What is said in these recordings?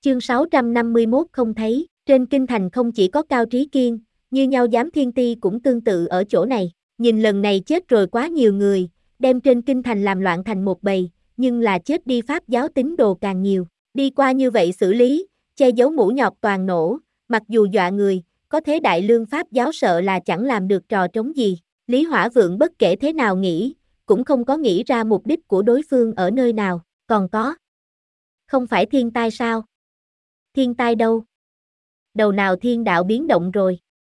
Chương 651 không thấy, trên kinh thành không chỉ có Cao Trí Kiên, như nhau giám thiên ti cũng tương tự ở chỗ này, nhìn lần này chết rồi quá nhiều người, đem trên kinh thành làm loạn thành một bầy, nhưng là chết đi Pháp giáo tín đồ càng nhiều, đi qua như vậy xử lý, che giấu mũ nhọt toàn nổ, mặc dù dọa người, có thế đại lương Pháp giáo sợ là chẳng làm được trò trống gì, Lý Hỏa Vượng bất kể thế nào nghĩ, cũng không có nghĩ ra mục đích của đối phương ở nơi nào, còn có. Không phải thiên tai sao? Thiên tai đâu? Đầu nào thiên đạo biến động rồi?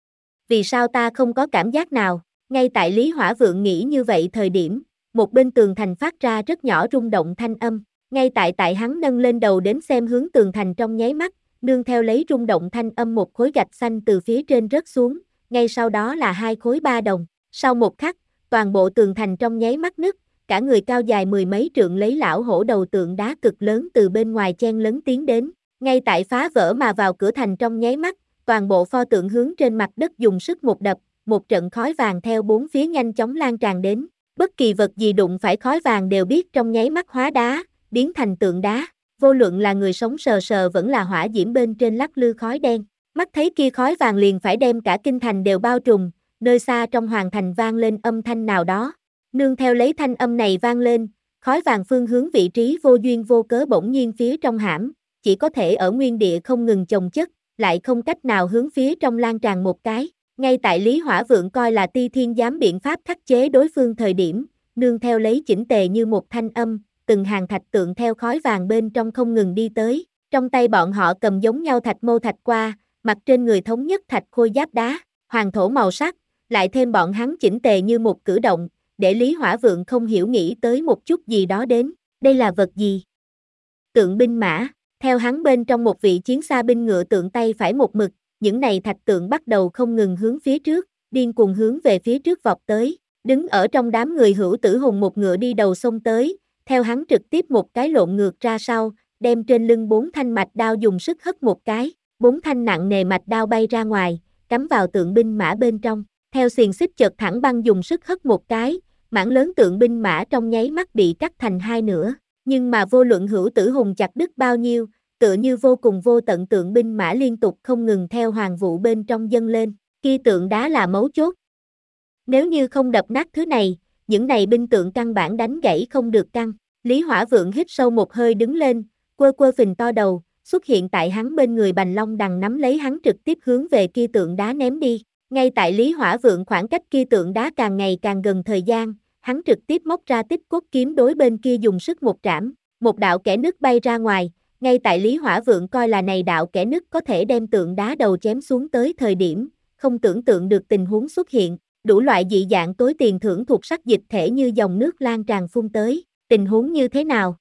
Vì sao ta không có cảm giác nào? Ngay tại Lý Hỏa Vượng nghĩ như vậy thời điểm, một bên tường thành phát ra rất nhỏ rung động thanh âm, ngay tại hắn nâng lên đầu đến xem hướng tường thành trong nháy mắt, nương theo lấy rung động thanh âm một khối gạch xanh từ phía trên rớt xuống, ngay sau đó là 2 khối 3 đồng, sau một khắc, toàn bộ tường thành trong nháy mắt nứt, cả người cao dài 10 mấy trượng lấy lão hổ đầu tượng đá cực lớn từ bên ngoài chen lấn tiến đến, ngay tại phá vỡ mà vào cửa thành trong nháy mắt, toàn bộ pho tượng hướng trên mặt đất dùng sức một đập, một trận khói vàng theo bốn phía nhanh chóng lan tràn đến, bất kỳ vật gì đụng phải khói vàng đều biết trong nháy mắt hóa đá, biến thành tượng đá, vô luận là người sống sờ sờ vẫn là hỏa diễm bên trên lắc lư khói đen, mắt thấy kia khói vàng liền phải đem cả kinh thành đều bao trùm, nơi xa trong hoàng thành vang lên âm thanh nào đó, nương theo lấy thanh âm này vang lên, khói vàng phương hướng vị trí vô duyên vô cớ bỗng nhiên phía trong hãm, chỉ có thể ở nguyên địa không ngừng chồng chất, lại không cách nào hướng phía trong lan tràn một cái. Ngay tại Lý Hỏa Vượng coi là Ti Thiên giám biện pháp khắc chế đối phương thời điểm, nương theo lấy chỉnh tề như một thanh âm, từng hàng thạch tượng theo khói vàng bên trong không ngừng đi tới, trong tay bọn họ cầm giống nhau thạch mâu thạch qua, mặt trên người thống nhất thạch khôi giáp đá, hoàng thổ màu sắc, lại thêm bọn hắn chỉnh tề như một cử động, để Lý Hỏa Vượng không hiểu nghĩ tới một chút gì đó đến, đây là vật gì? Tượng binh mã. Theo hắn bên trong một vị chiến xa binh ngựa tượng tay phải một mực, những này thạch tượng bắt đầu không ngừng hướng phía trước, điên cuồng hướng về phía trước vọt tới, đứng ở trong đám người Hữu Tử Hùng một ngựa đi đầu xông tới, theo hắn trực tiếp một cái lộn ngược ra sau, đem trên lưng 4 thanh mạch đao dùng sức hất một cái, 4 thanh nặng nề mạch đao bay ra ngoài, cắm vào tượng binh mã bên trong, theo xiềng xích chợt thẳng băng dùng sức hất một cái, mảng lớn tượng binh mã trong nháy mắt bị cắt thành hai nửa. Nhưng mà vô luận Hữu Tử Hùng chặt đứt bao nhiêu, tựa như vô cùng vô tận tượng binh mã liên tục không ngừng theo hoàng vụ bên trong dâng lên, kia tượng đá là mấu chốt. Nếu như không đập nát thứ này, những này binh tượng căn bản đánh gãy không được căng. Lý Hỏa Vượng hít sâu một hơi đứng lên, quơ quơ phình to đầu, xuất hiện tại hắn bên người Bành Long Đằng nắm lấy hắn trực tiếp hướng về kia tượng đá ném đi. Ngay tại Lý Hỏa Vượng khoảng cách kia tượng đá càng ngày càng gần thời gian, hắn trực tiếp móc ra Tích Cốt kiếm đối bên kia dùng sức một trảm, một đạo kẽ nứt bay ra ngoài, ngay tại Lý Hỏa Vượng coi là này đạo kẽ nứt có thể đem tượng đá đầu chém xuống tới thời điểm, không tưởng tượng được tình huống xuất hiện, đủ loại dị dạng tối tiền thưởng thuộc sắc dịch thể như dòng nước lan tràn phun tới, tình huống như thế nào?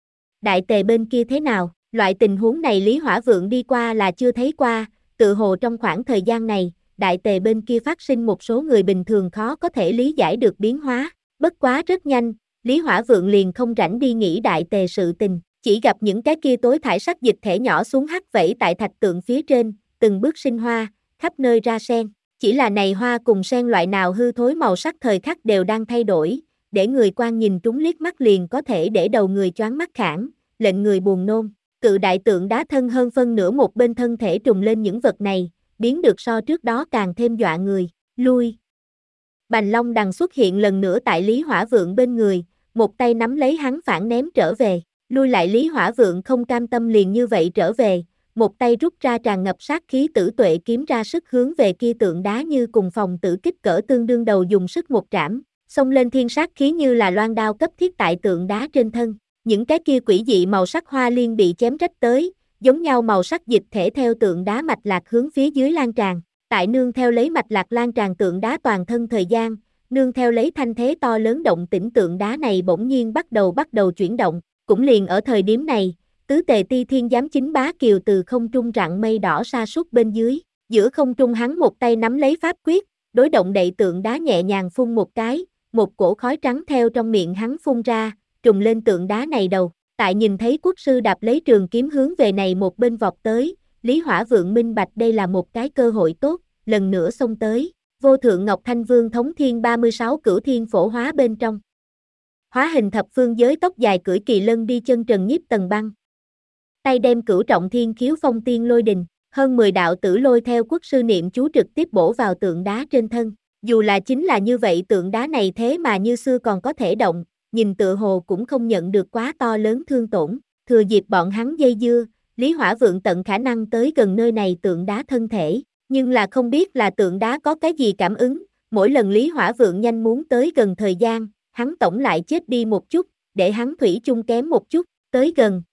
Đại tề bên kia thế nào? Loại tình huống này Lý Hỏa Vượng đi qua là chưa thấy qua, tự hồ trong khoảng thời gian này, đại tề bên kia phát sinh một số người bình thường khó có thể lý giải được biến hóa. Bất quá rất nhanh, Lý Hỏa Vượng liền không rảnh đi nghĩ đại tề sự tình, chỉ gặp những cái kia tối thải sắc dịch thể nhỏ xuống hắt vẫy tại thạch tượng phía trên, từng bước sinh hoa, khắp nơi ra sen. Chỉ là này hoa cùng sen loại nào hư thối màu sắc thời khắc đều đang thay đổi, để người quan nhìn trúng liếc mắt liền có thể để đầu người choáng mắt khản, lệnh người buồn nôn. Cự đại tượng đá thân hơn phân nửa một bên thân thể trùng lên những vật này, biến được so trước đó càng thêm dọa người, lui. Bành Long Đằng xuất hiện lần nữa tại Lý Hỏa Vượng bên người, một tay nắm lấy hắn phản ném trở về, lui lại Lý Hỏa Vượng không cam tâm liền như vậy trở về, một tay rút ra tràn ngập sát khí tử tuệ kiếm ra sức hướng về kia tượng đá như cùng phòng tử kích cỡ tương đương đầu dùng sức một trảm, xông lên thiên sát khí như là loan đao cấp thiết tại tượng đá trên thân, những cái kia quỷ dị màu sắc hoa liên bị chém rách tới, giống nhau màu sắc dịch thể theo tượng đá mạch lạc hướng phía dưới lan tràn. Tại nương theo lấy mạch lạc lan tràn tượng đá toàn thân thời gian, nương theo lấy thanh thế to lớn động tĩnh tượng đá này bỗng nhiên bắt đầu chuyển động, cũng liền ở thời điểm này, tứ tề Ti Thiên giám chính bá kiều từ không trung rặng mây đỏ sa sút bên dưới, giữa không trung hắn một tay nắm lấy pháp quyết, đối động đậy tượng đá nhẹ nhàng phun một cái, một cổ khói trắng theo trong miệng hắn phun ra, trùng lên tượng đá này đầu, tại nhìn thấy quốc sư đạp lấy trường kiếm hướng về này một bên vọt tới, Lý Hỏa Vượng minh bạch đây là một cái cơ hội tốt, lần nữa xông tới, vô thượng Ngọc Thanh Vương thống thiên 36 cửu thiên phổ hóa bên trong. Hóa hình thập phương giới tóc dài cưỡi kỳ lân đi chân trần nhiếp tầng băng. tay đem cửu trọng thiên khiếu phong tiên lôi đình, hơn 10 đạo tử lôi theo quốc sư niệm chú trực tiếp bổ vào tượng đá trên thân. Dù là chính là như vậy tượng đá này thế mà như xưa còn có thể động, nhìn tựa hồ cũng không nhận được quá to lớn thương tổn. Thừa dịp bọn hắn dây dưa, Lý Hỏa Vượng tận khả năng tới gần nơi này tượng đá thân thể, nhưng là không biết là tượng đá có cái gì cảm ứng, mỗi lần Lý Hỏa Vượng nhanh muốn tới gần thời gian, hắn tổng lại chết đi một chút, để hắn thủy chung kém một chút, tới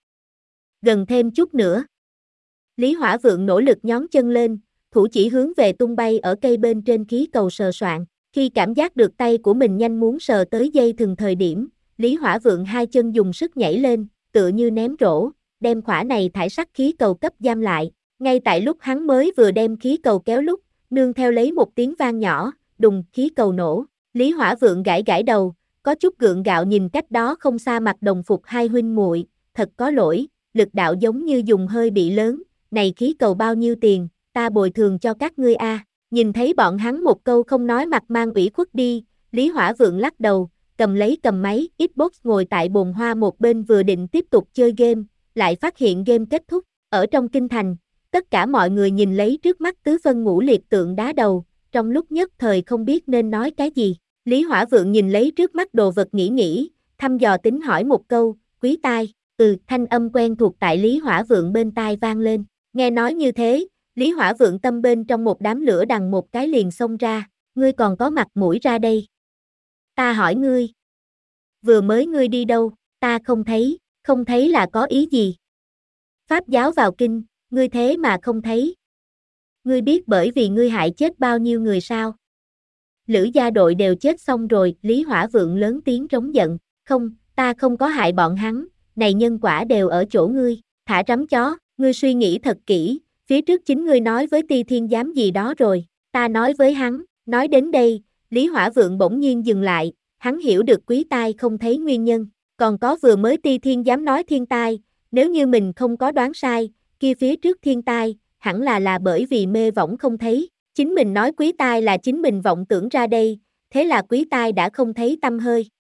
gần thêm chút nữa. Lý Hỏa Vượng nỗ lực nhón chân lên, thủ chỉ hướng về tung bay ở cây bên trên khí cầu sờ soạn, khi cảm giác được tay của mình nhanh muốn sờ tới dây thừng thời điểm, Lý Hỏa Vượng hai chân dùng sức nhảy lên, tựa như ném rổ, đem khỏa này thải sắc khí cầu cấp giam lại, ngay tại lúc hắn mới vừa đem khí cầu kéo lúc, nương theo lấy một tiếng vang nhỏ, đùng, khí cầu nổ, Lý Hỏa Vượng gãi gãi đầu, có chút gượng gạo nhìn cách đó không xa mặc đồng phục hai huynh muội, thật có lỗi, lực đạo giống như dùng hơi bị lớn, này khí cầu bao nhiêu tiền, ta bồi thường cho các ngươi a. Nhìn thấy bọn hắn một câu không nói mặt mang ủy khuất đi, Lý Hỏa Vượng lắc đầu, cầm máy Xbox ngồi tại bồn hoa một bên vừa định tiếp tục chơi game, lại phát hiện game kết thúc, ở trong kinh thành, tất cả mọi người nhìn lấy trước mắt tứ phân ngũ liệt tượng đá đầu, trong lúc nhất thời không biết nên nói cái gì. Lý Hỏa Vượng nhìn lấy trước mắt đồ vật nghĩ, thăm dò tính hỏi một câu, quý tai, thanh âm quen thuộc tại Lý Hỏa Vượng bên tai vang lên, nghe nói như thế, Lý Hỏa Vượng tâm bên trong một đám lửa đằng một cái liền xông ra, ngươi còn có mặt mũi ra đây. Ta hỏi ngươi, vừa mới ngươi đi đâu, ta không thấy là có ý gì. Pháp giáo vào kinh, ngươi thế mà không thấy. Ngươi biết bởi vì ngươi hại chết bao nhiêu người sao? Lữ gia đội đều chết xong rồi, Lý Hỏa Vượng lớn tiếng trống giận, không, ta không có hại bọn hắn, này nhân quả đều ở chỗ ngươi, thả rắm chó, ngươi suy nghĩ thật kỹ, phía trước chính ngươi nói với Ti Thiên Giám gì đó rồi, ta nói với hắn, nói đến đây, Lý Hỏa Vượng bỗng nhiên dừng lại, hắn hiểu được quý tai không thấy nguyên nhân, còn có vừa mới Ti Thiên Giám nói thiên tai, nếu như mình không có đoán sai, kia phía trước thiên tai, hẳn là bởi vì mê võng không thấy, chính mình nói quý tai là chính mình vọng tưởng ra đây, thế là quý tai đã không thấy tăm hơi.